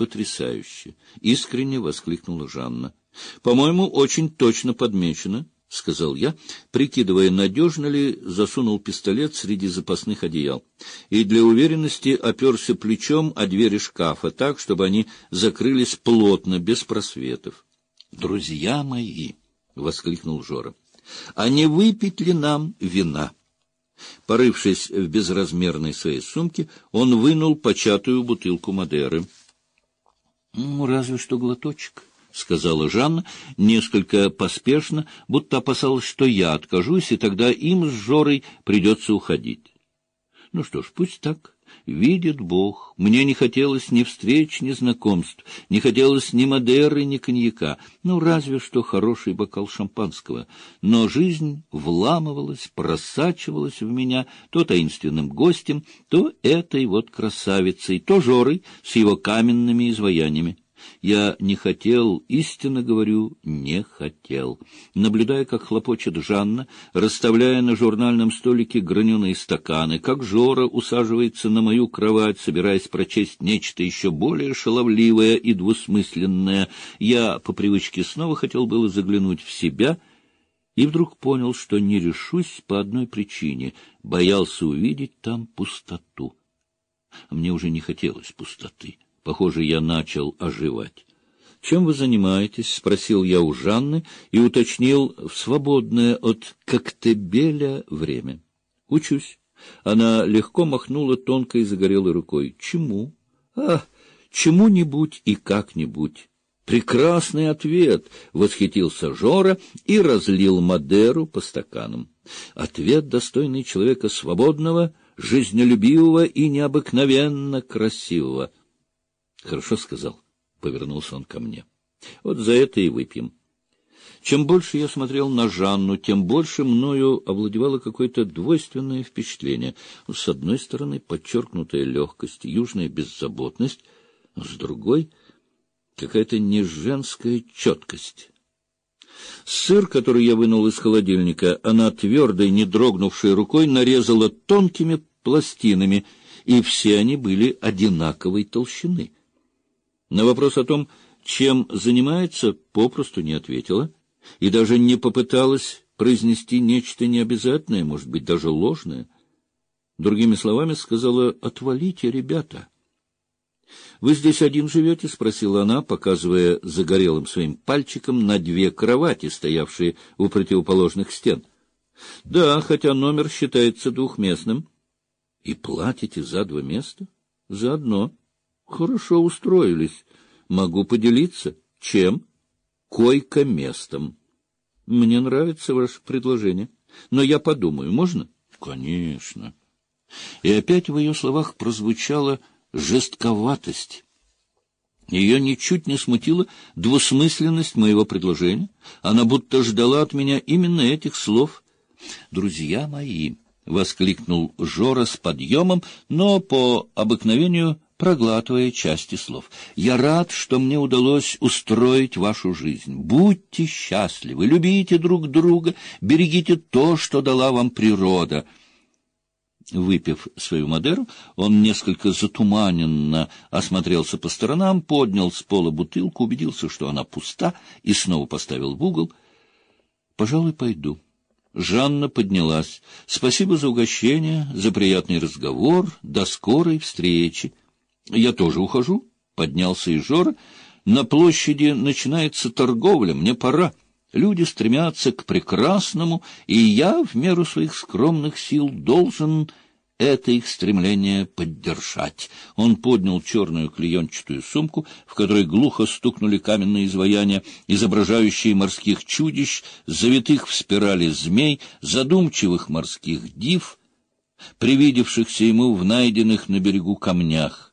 потрясающе! — искренне воскликнула Жанна. — По-моему, очень точно подмечено, — сказал я, прикидывая, надежно ли засунул пистолет среди запасных одеял, и для уверенности оперся плечом о двери шкафа так, чтобы они закрылись плотно, без просветов. — Друзья мои! — воскликнул Жора. — А не выпить ли нам вина? Порывшись в безразмерной своей сумке, он вынул початую бутылку Мадеры. — Разве что глоточек, — сказала Жанна, несколько поспешно, будто опасалась, что я откажусь, и тогда им с Жорой придется уходить. Ну что ж, пусть так. Видит Бог, мне не хотелось ни встреч, ни знакомств, не хотелось ни Мадеры, ни коньяка, ну, разве что хороший бокал шампанского. Но жизнь вламывалась, просачивалась в меня то таинственным гостем, то этой вот красавицей, то Жорой с его каменными изваяниями. Я не хотел, истинно говорю, не хотел. Наблюдая, как хлопочет Жанна, расставляя на журнальном столике граненые стаканы, как Жора усаживается на мою кровать, собираясь прочесть нечто еще более шаловливое и двусмысленное, я по привычке снова хотел было заглянуть в себя и вдруг понял, что не решусь по одной причине — боялся увидеть там пустоту. Мне уже не хотелось пустоты. Похоже, я начал оживать. — Чем вы занимаетесь? — спросил я у Жанны и уточнил в свободное от коктебеля время. — Учусь. Она легко махнула тонкой загорелой рукой. — Чему? — чему-нибудь и как-нибудь. — Прекрасный ответ! — восхитился Жора и разлил Мадеру по стаканам. Ответ, достойный человека свободного, жизнелюбивого и необыкновенно красивого. — Хорошо сказал, — повернулся он ко мне. — Вот за это и выпьем. Чем больше я смотрел на Жанну, тем больше мною овладевало какое-то двойственное впечатление. С одной стороны, подчеркнутая легкость, южная беззаботность, а с другой — какая-то неженская четкость. Сыр, который я вынул из холодильника, она твердой, не дрогнувшей рукой нарезала тонкими пластинами, и все они были одинаковой толщины. На вопрос о том, чем занимается, попросту не ответила и даже не попыталась произнести нечто необязательное, может быть, даже ложное. Другими словами, сказала: «Отвалите, ребята». «Вы здесь один живете?» — спросила она, показывая загорелым своим пальчиком на две кровати, стоявшие у противоположных стен. «Да, хотя номер считается двухместным». «И платите за 2 места?» «За одно». «Хорошо устроились. Могу поделиться. Чем?» «Койко-местом». «Мне нравится ваше предложение. Но я подумаю. Можно?» «Конечно». И опять в ее словах прозвучала жестковатость. Ее ничуть не смутила двусмысленность моего предложения. Она будто ждала от меня именно этих слов. «Друзья мои!» — воскликнул Жора с подъемом, но по обыкновению проглатывая части слов. «Я рад, что мне удалось устроить вашу жизнь. Будьте счастливы, любите друг друга, берегите то, что дала вам природа». Выпив свою Мадеру, он несколько затуманенно осмотрелся по сторонам, поднял с пола бутылку, убедился, что она пуста, и снова поставил в угол. «Пожалуй, пойду». Жанна поднялась. «Спасибо за угощение, за приятный разговор. До скорой встречи». «Я тоже ухожу», — поднялся и Жора. «На площади начинается торговля, мне пора. Люди стремятся к прекрасному, и я, в меру своих скромных сил, должен это их стремление поддержать». Он поднял черную клеенчатую сумку, в которой глухо стукнули каменные изваяния, изображающие морских чудищ, завитых в спирали змей, задумчивых морских див, привидевшихся ему в найденных на берегу камнях.